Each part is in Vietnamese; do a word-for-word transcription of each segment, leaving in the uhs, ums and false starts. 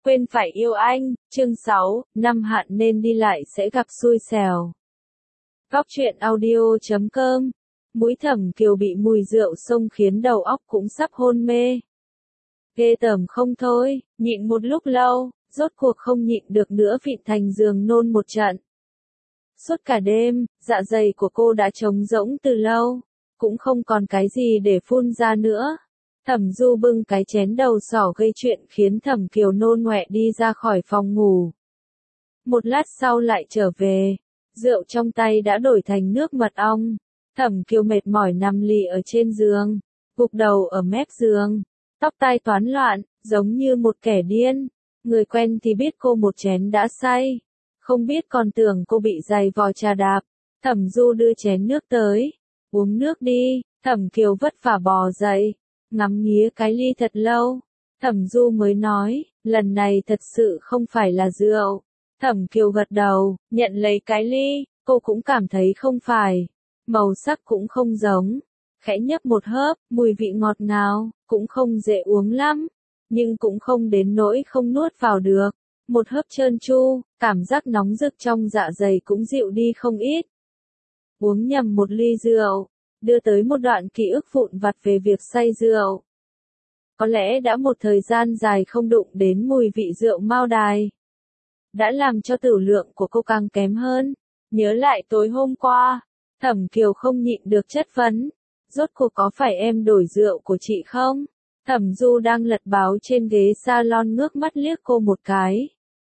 Quên phải yêu anh, chương sáu, năm hạn nên đi lại sẽ gặp xui xẻo. Góc truyện audio chấm com. Mũi Thẩm Kiều bị mùi rượu xông khiến đầu óc cũng sắp hôn mê. Ghê tởm không thôi, nhịn một lúc lâu, rốt cuộc không nhịn được nữa vịn thành giường nôn một trận. Suốt cả đêm, dạ dày của cô đã trống rỗng từ lâu, cũng không còn cái gì để phun ra nữa. Thẩm Du bưng cái chén đầu sỏ gây chuyện khiến Thẩm Kiều nôn ngoẹ đi ra khỏi phòng ngủ. Một lát sau lại trở về, rượu trong tay đã đổi thành nước mật ong. Thẩm Kiều mệt mỏi nằm lì ở trên giường, gục đầu ở mép giường, tóc tai toán loạn, giống như một kẻ điên. Người quen thì biết cô một chén đã say, không biết còn tưởng cô bị giày vò trà đạp. Thẩm Du đưa chén nước tới, uống nước đi. Thẩm Kiều vất vả bò dậy, ngắm nghía cái ly thật lâu. Thẩm Du mới nói, lần này thật sự không phải là rượu. Thẩm Kiều gật đầu, nhận lấy cái ly, cô cũng cảm thấy không phải. Màu sắc cũng không giống. Khẽ nhấp một hớp, mùi vị ngọt ngào, cũng không dễ uống lắm, nhưng cũng không đến nỗi không nuốt vào được. Một hớp trơn tru, cảm giác nóng rực trong dạ dày cũng dịu đi không ít. Uống nhầm một ly rượu, đưa tới một đoạn ký ức vụn vặt về việc say rượu. Có lẽ đã một thời gian dài không đụng đến mùi vị rượu Mao Đài, đã làm cho tửu lượng của cô càng kém hơn. Nhớ lại tối hôm qua, Thẩm Kiều không nhịn được chất vấn, rốt cuộc có phải em đổi rượu của chị không? Thẩm Du đang lật báo trên ghế salon ngước mắt liếc cô một cái.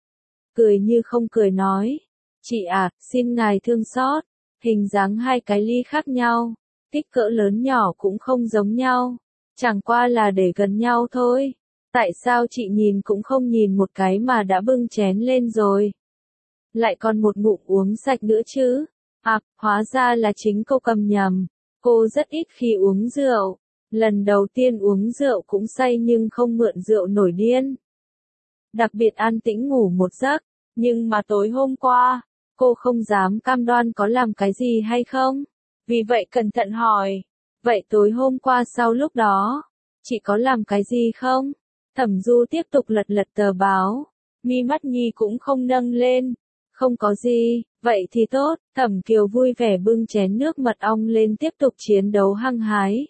Cười như không cười nói, chị à, xin ngài thương xót, hình dáng hai cái ly khác nhau, kích cỡ lớn nhỏ cũng không giống nhau, chẳng qua là để gần nhau thôi. Tại sao chị nhìn cũng không nhìn một cái mà đã bưng chén lên rồi? Lại còn một ngụm uống sạch nữa chứ? À, hóa ra là chính cô cầm nhầm. Cô rất ít khi uống rượu. Lần đầu tiên uống rượu cũng say nhưng không mượn rượu nổi điên. Đặc biệt an tĩnh ngủ một giấc. Nhưng mà tối hôm qua, cô không dám cam đoan có làm cái gì hay không. Vì vậy cẩn thận hỏi. Vậy tối hôm qua sau lúc đó, chị có làm cái gì không? Thẩm Du tiếp tục lật lật tờ báo. Mi mắt nhi cũng không nâng lên. Không có gì, vậy thì tốt. Thẩm Kiều vui vẻ bưng chén nước mật ong lên tiếp tục chiến đấu hăng hái.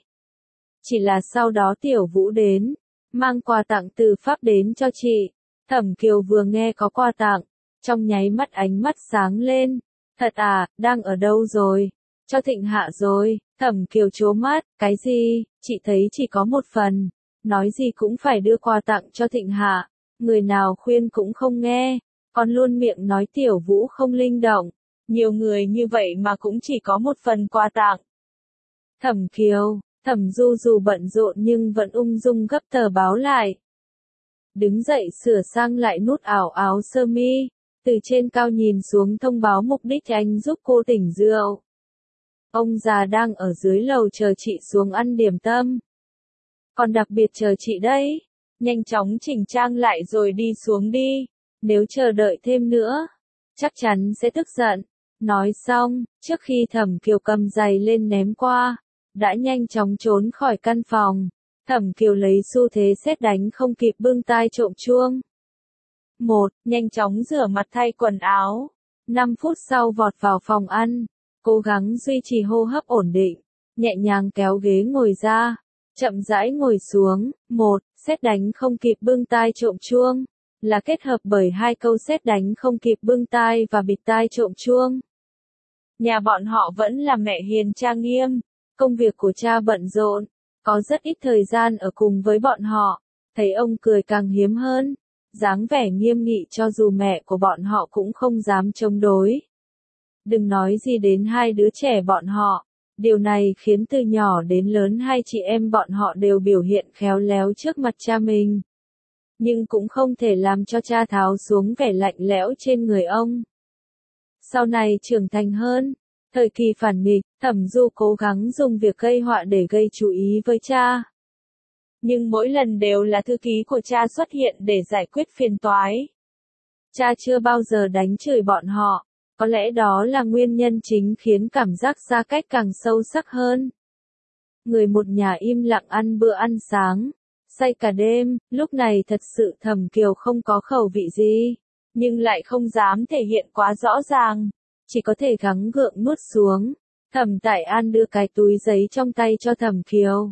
Chỉ là sau đó Tiểu Vũ đến, mang quà tặng từ Pháp đến cho chị. Thẩm Kiều vừa nghe có quà tặng, trong nháy mắt ánh mắt sáng lên. Thật à, đang ở đâu rồi? Cho Thịnh Hạ rồi. Thẩm Kiều trố mắt, cái gì? Chị thấy chỉ có một phần. Nói gì cũng phải đưa quà tặng cho Thịnh Hạ. Người nào khuyên cũng không nghe. Còn luôn miệng nói Tiểu Vũ không linh động. Nhiều người như vậy mà cũng chỉ có một phần quà tặng. Thẩm Kiều, Thẩm Du dù bận rộn nhưng vẫn ung dung gấp tờ báo lại. Đứng dậy sửa sang lại nút ảo áo sơ mi, từ trên cao nhìn xuống thông báo mục đích anh giúp cô tỉnh rượu. Ông già đang ở dưới lầu chờ chị xuống ăn điểm tâm. Còn đặc biệt chờ chị đấy, nhanh chóng chỉnh trang lại rồi đi xuống đi. Nếu chờ đợi thêm nữa, chắc chắn sẽ tức giận. Nói xong, trước khi Thẩm Kiều cầm giày lên ném qua, đã nhanh chóng trốn khỏi căn phòng. Thẩm Kiều lấy xu thế sét đánh không kịp bưng tai trộm chuông. Một, nhanh chóng rửa mặt thay quần áo. Năm phút sau vọt vào phòng ăn, cố gắng duy trì hô hấp ổn định, nhẹ nhàng kéo ghế ngồi ra, chậm rãi ngồi xuống. Một, sét đánh không kịp bưng tai trộm chuông, là kết hợp bởi hai câu sét đánh không kịp bưng tai và bịt tai trộm chuông. Nhà bọn họ vẫn là mẹ hiền cha nghiêm, công việc của cha bận rộn, có rất ít thời gian ở cùng với bọn họ. Thấy ông cười càng hiếm hơn, dáng vẻ nghiêm nghị cho dù mẹ của bọn họ cũng không dám chống đối. Đừng nói gì đến hai đứa trẻ bọn họ, điều này khiến từ nhỏ đến lớn hai chị em bọn họ đều biểu hiện khéo léo trước mặt cha mình. Nhưng cũng không thể làm cho cha tháo xuống vẻ lạnh lẽo trên người ông. Sau này trưởng thành hơn, thời kỳ phản nghịch, Thẩm Du cố gắng dùng việc gây họa để gây chú ý với cha. Nhưng mỗi lần đều là thư ký của cha xuất hiện để giải quyết phiền toái. Cha chưa bao giờ đánh chửi bọn họ, có lẽ đó là nguyên nhân chính khiến cảm giác xa cách càng sâu sắc hơn. Người một nhà im lặng ăn bữa ăn sáng. say cả đêm, lúc này thật sự Thẩm Kiều không có khẩu vị gì, nhưng lại không dám thể hiện quá rõ ràng, chỉ có thể gắng gượng nuốt xuống. Thẩm Tại An đưa cái túi giấy trong tay cho Thẩm Kiều.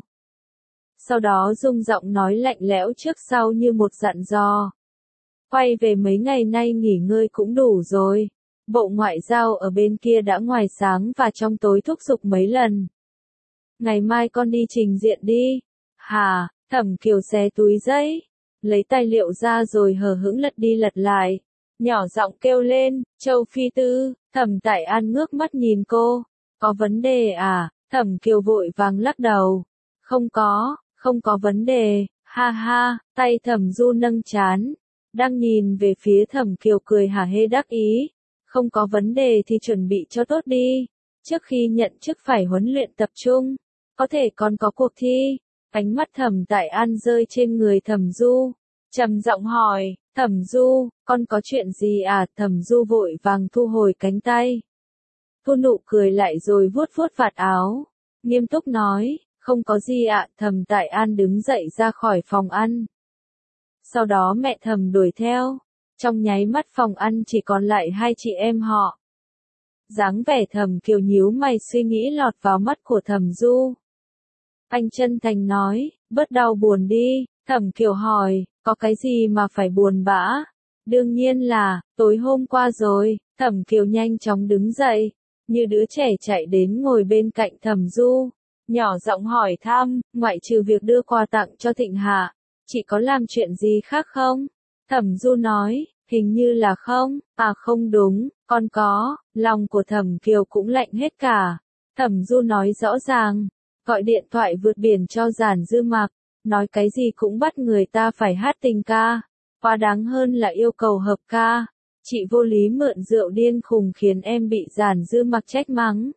Sau đó rung giọng nói lạnh lẽo trước sau như một dặn dò. Quay về mấy ngày nay nghỉ ngơi cũng đủ rồi. Bộ Ngoại giao ở bên kia đã ngoài sáng và trong tối thúc giục mấy lần. Ngày mai con đi trình diện đi. Hà, Thẩm Kiều xé túi giấy, lấy tài liệu ra rồi hờ hững lật đi lật lại. Nhỏ giọng kêu lên, Châu Phi Tư. Thẩm Tại An ngước mắt nhìn cô. Có vấn đề à? Thẩm Kiều vội vàng lắc đầu. Không có, không có vấn đề, ha ha, tay Thẩm Du nâng chán. Đang nhìn về phía Thẩm Kiều cười hả hê đắc ý. Không có vấn đề thì chuẩn bị cho tốt đi. Trước khi nhận chức phải huấn luyện tập trung. Có thể còn có cuộc thi. Ánh mắt Thẩm Tại An rơi trên người Thẩm Du. Trầm giọng hỏi, Thẩm Du, con có chuyện gì à? Thẩm Du vội vàng thu hồi cánh tay. Thu nụ cười lại rồi vuốt vuốt vạt áo. Nghiêm túc nói, không có gì ạ. Thẩm Tại An đứng dậy ra khỏi phòng ăn. Sau đó mẹ Thẩm đuổi theo. Trong nháy mắt phòng ăn chỉ còn lại hai chị em họ. Dáng vẻ Thẩm Kiều nhíu mày suy nghĩ lọt vào mắt của Thẩm Du. Anh chân thành nói, bớt đau buồn đi. Thẩm Kiều hỏi, có cái gì mà phải buồn bã? Đương nhiên là, tối hôm qua rồi. Thẩm Kiều nhanh chóng đứng dậy, như đứa trẻ chạy đến ngồi bên cạnh Thẩm Du. Nhỏ giọng hỏi thăm, ngoại trừ việc đưa quà tặng cho Thịnh Hạ, chị có làm chuyện gì khác không? Thẩm Du nói, hình như là không. À không đúng, con có. Lòng của Thẩm Kiều cũng lạnh hết cả. Thẩm Du nói rõ ràng, gọi điện thoại vượt biển cho Giản Dư Mặc, nói cái gì cũng bắt người ta phải hát tình ca. Quá đáng hơn là yêu cầu hợp ca. Chị vô lý mượn rượu điên khùng khiến em bị Giản Dư Mặc trách mắng.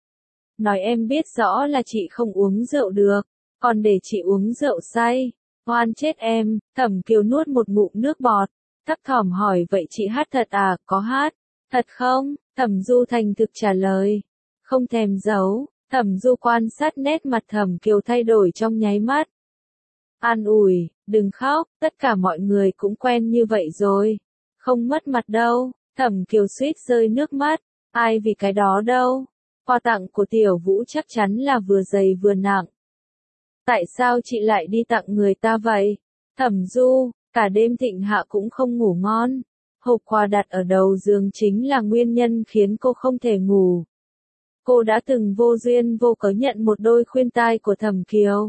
Nói em biết rõ là chị không uống rượu được, còn để chị uống rượu say. Oan chết em. Thẩm Kiều nuốt một ngụm nước bọt, thấp thỏm hỏi vậy chị hát thật à? Có hát. Thật không? Thẩm Du thành thực trả lời. Không thèm giấu. Thẩm Du quan sát nét mặt Thẩm Kiều thay đổi trong nháy mắt. An ủi, đừng khóc, tất cả mọi người cũng quen như vậy rồi. Không mất mặt đâu. Thẩm Kiều suýt rơi nước mắt. Ai vì cái đó đâu. Quà tặng của Tiểu Vũ chắc chắn là vừa dày vừa nặng. Tại sao chị lại đi tặng người ta vậy? Thẩm Du, cả đêm Thịnh Hạ cũng không ngủ ngon. Hộp quà đặt ở đầu giường chính là nguyên nhân khiến cô không thể ngủ. Cô đã từng vô duyên vô cớ nhận một đôi khuyên tai của Thẩm Kiều.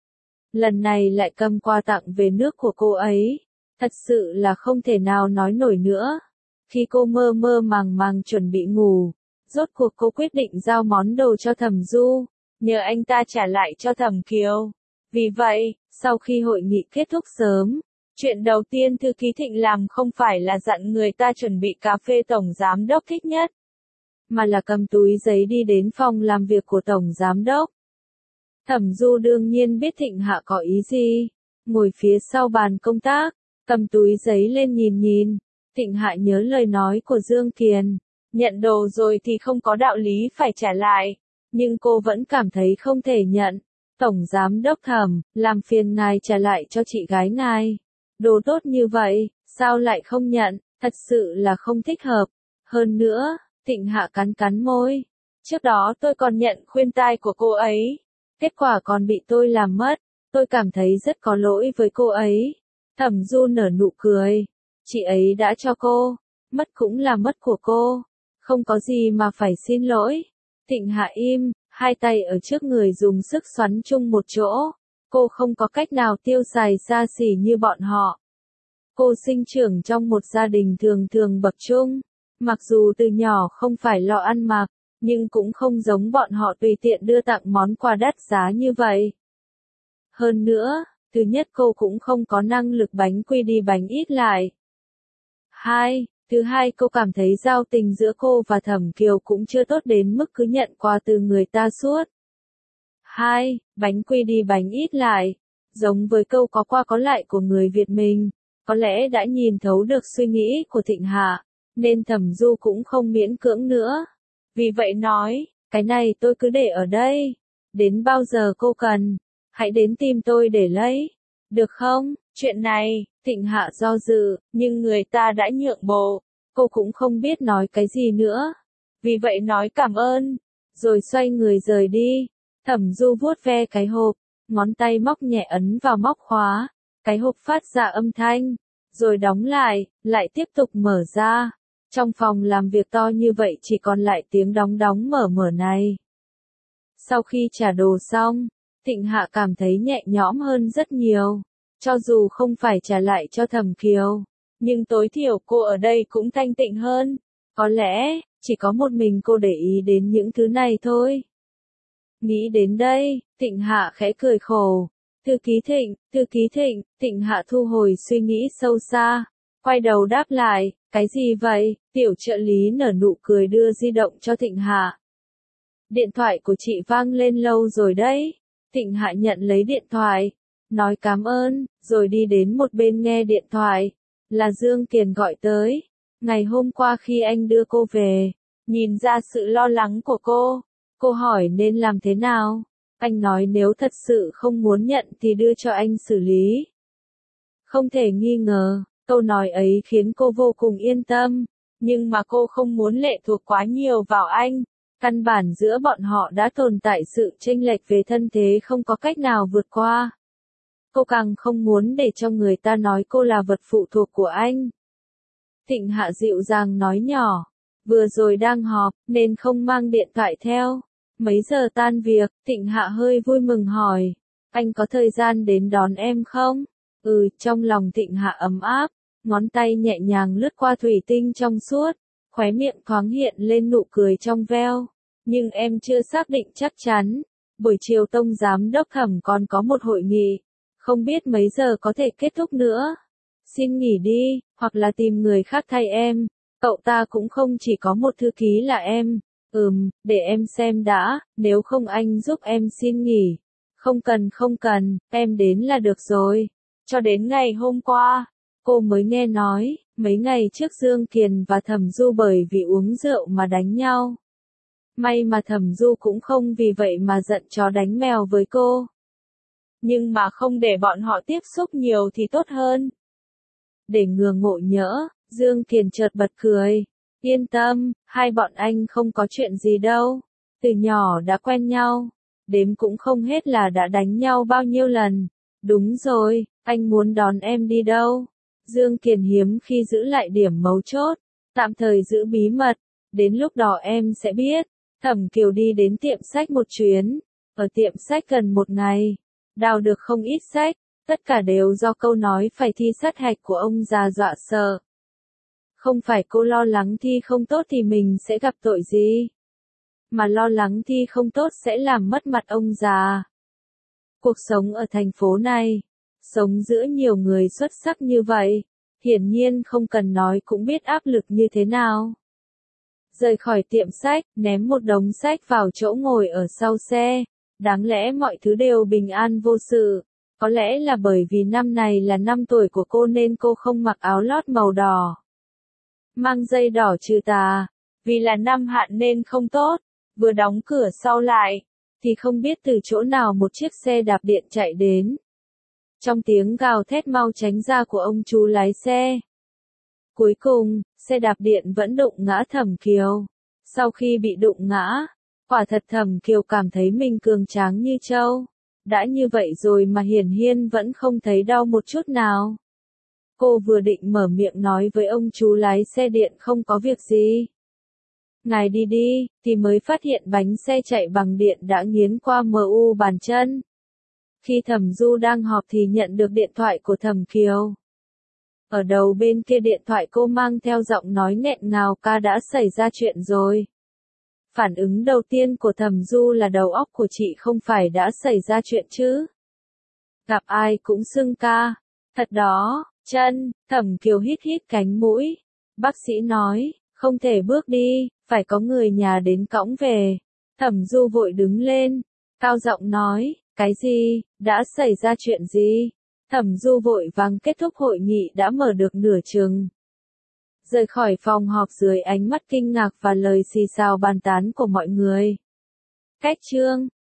Lần này lại cầm quà tặng về nước của cô ấy. Thật sự là không thể nào nói nổi nữa. Khi cô mơ mơ màng màng chuẩn bị ngủ, rốt cuộc cô quyết định giao món đồ cho Thẩm Du, nhờ anh ta trả lại cho Thẩm Kiều. Vì vậy, sau khi hội nghị kết thúc sớm, chuyện đầu tiên thư ký Thịnh làm không phải là dặn người ta chuẩn bị cà phê Tổng Giám Đốc thích nhất, mà là cầm túi giấy đi đến phòng làm việc của Tổng Giám Đốc. Thẩm Du đương nhiên biết Thịnh Hạ có ý gì, ngồi phía sau bàn công tác, cầm túi giấy lên nhìn nhìn. Thịnh Hạ nhớ lời nói của Dương Kiền, nhận đồ rồi thì không có đạo lý phải trả lại, nhưng cô vẫn cảm thấy không thể nhận. Tổng Giám Đốc Thẩm, làm phiền ngài trả lại cho chị gái ngài. Đồ tốt như vậy, sao lại không nhận, thật sự là không thích hợp. Hơn nữa, Thịnh Hạ cắn cắn môi. Trước đó tôi còn nhận khuyên tai của cô ấy. Kết quả còn bị tôi làm mất. Tôi cảm thấy rất có lỗi với cô ấy. Thẩm Du nở nụ cười. Chị ấy đã cho cô. Mất cũng là mất của cô. Không có gì mà phải xin lỗi. Thịnh Hạ im, hai tay ở trước người dùng sức xoắn chung một chỗ. Cô không có cách nào tiêu xài xa xỉ như bọn họ. Cô sinh trưởng trong một gia đình thường thường bậc trung. Mặc dù từ nhỏ không phải lo ăn mặc, nhưng cũng không giống bọn họ tùy tiện đưa tặng món quà đắt giá như vậy. Hơn nữa, thứ nhất cô cũng không có năng lực bánh quy đi bánh ít lại. Hai, thứ hai cô cảm thấy giao tình giữa cô và Thẩm Kiều cũng chưa tốt đến mức cứ nhận quà từ người ta suốt. Hai, bánh quy đi bánh ít lại, giống với câu có qua có lại của người Việt mình, có lẽ đã nhìn thấu được suy nghĩ của Thịnh Hạ, nên Thẩm Du cũng không miễn cưỡng nữa. Vì vậy nói, cái này tôi cứ để ở đây, đến bao giờ cô cần, hãy đến tìm tôi để lấy. Được không? Chuyện này, Thịnh Hạ do dự, nhưng người ta đã nhượng bộ. Cô cũng không biết nói cái gì nữa. Vì vậy nói cảm ơn, rồi xoay người rời đi. Thẩm Du vuốt ve cái hộp, ngón tay móc nhẹ ấn vào móc khóa. Cái hộp phát ra âm thanh, rồi đóng lại, lại tiếp tục mở ra. Trong phòng làm việc to như vậy chỉ còn lại tiếng đóng đóng mở mở này. Sau khi trả đồ xong, Thịnh Hạ cảm thấy nhẹ nhõm hơn rất nhiều. Cho dù không phải trả lại cho Thẩm Kiều, nhưng tối thiểu cô ở đây cũng thanh tịnh hơn. Có lẽ, chỉ có một mình cô để ý đến những thứ này thôi. Nghĩ đến đây, Thịnh Hạ khẽ cười khổ. Thư ký Thịnh, thư ký Thịnh, Thịnh Hạ thu hồi suy nghĩ sâu xa. Quay đầu đáp lại, cái gì vậy? Tiểu trợ lý nở nụ cười đưa di động cho Thịnh Hạ. Điện thoại của chị vang lên lâu rồi đấy. Thịnh Hạ nhận lấy điện thoại, nói cảm ơn, rồi đi đến một bên nghe điện thoại. Là Dương Kiền gọi tới. Ngày hôm qua khi anh đưa cô về, nhìn ra sự lo lắng của cô. Cô hỏi nên làm thế nào? Anh nói nếu thật sự không muốn nhận thì đưa cho anh xử lý. Không thể nghi ngờ, câu nói ấy khiến cô vô cùng yên tâm. Nhưng mà cô không muốn lệ thuộc quá nhiều vào anh. Căn bản giữa bọn họ đã tồn tại sự chênh lệch về thân thế không có cách nào vượt qua. Cô càng không muốn để cho người ta nói cô là vật phụ thuộc của anh. Thịnh Hạ dịu dàng nói nhỏ, vừa rồi đang họp, nên không mang điện thoại theo. Mấy giờ tan việc, Thịnh Hạ hơi vui mừng hỏi, anh có thời gian đến đón em không? Ừ, trong lòng Thịnh Hạ ấm áp, ngón tay nhẹ nhàng lướt qua thủy tinh trong suốt, khóe miệng thoáng hiện lên nụ cười trong veo. Nhưng em chưa xác định chắc chắn, buổi chiều Tông Giám đốc Thẩm còn có một hội nghị, không biết mấy giờ có thể kết thúc nữa. Xin nghỉ đi, hoặc là tìm người khác thay em, cậu ta cũng không chỉ có một thư ký là em. Ừm, để em xem đã, nếu không anh giúp em xin nghỉ. Không cần không cần, em đến là được rồi. Cho đến ngày hôm qua, cô mới nghe nói, mấy ngày trước Dương Kiền và Thẩm Du bởi vì uống rượu mà đánh nhau. May mà Thẩm Du cũng không vì vậy mà giận chó đánh mèo với cô. Nhưng mà không để bọn họ tiếp xúc nhiều thì tốt hơn. Để ngừa ngộ nhỡ, Dương Kiền chợt bật cười. Yên tâm, hai bọn anh không có chuyện gì đâu. Từ nhỏ đã quen nhau. Đếm cũng không hết là đã đánh nhau bao nhiêu lần. Đúng rồi, anh muốn đón em đi đâu? Dương Kiền hiếm khi giữ lại điểm mấu chốt. Tạm thời giữ bí mật. Đến lúc đó em sẽ biết. Thẩm Kiều đi đến tiệm sách một chuyến. Ở tiệm sách gần một ngày. Đào được không ít sách. Tất cả đều do câu nói phải thi sát hạch của ông già dọa sợ. Không phải cô lo lắng thi không tốt thì mình sẽ gặp tội gì. Mà lo lắng thi không tốt sẽ làm mất mặt ông già. Cuộc sống ở thành phố này, sống giữa nhiều người xuất sắc như vậy, hiển nhiên không cần nói cũng biết áp lực như thế nào. Rời khỏi tiệm sách, ném một đống sách vào chỗ ngồi ở sau xe. Đáng lẽ mọi thứ đều bình an vô sự. Có lẽ là bởi vì năm này là năm tuổi của cô nên cô không mặc áo lót màu đỏ. Mang dây đỏ trừ tà. Vì là năm hạn nên không tốt. Vừa đóng cửa sau lại, thì không biết từ chỗ nào một chiếc xe đạp điện chạy đến. Trong tiếng gào thét mau tránh ra của ông chú lái xe. Cuối cùng, xe đạp điện vẫn đụng ngã Thẩm Kiều. Sau khi bị đụng ngã, quả thật Thẩm Kiều cảm thấy mình cường tráng như trâu. Đã như vậy rồi mà hiển nhiên vẫn không thấy đau một chút nào. Cô vừa định mở miệng nói với ông chú lái xe điện không có việc gì. Ngài đi đi, thì mới phát hiện bánh xe chạy bằng điện đã nghiến qua mờ u bàn chân. Khi Thẩm Du đang họp thì nhận được điện thoại của Thẩm Kiều. Ở đầu bên kia điện thoại cô mang theo giọng nói nghẹn ngào, ca đã xảy ra chuyện rồi. Phản ứng đầu tiên của Thẩm Du là đầu óc của chị không phải đã xảy ra chuyện chứ. Gặp ai cũng xưng ca. Thật đó, chân, Thẩm Kiều hít hít cánh mũi. Bác sĩ nói, không thể bước đi, phải có người nhà đến cõng về. Thẩm Du vội đứng lên, cao giọng nói, cái gì, đã xảy ra chuyện gì? Thẩm Du vội vàng kết thúc hội nghị đã mở được nửa chừng. Rời khỏi phòng họp dưới ánh mắt kinh ngạc và lời xì xào bàn tán của mọi người. Cách chương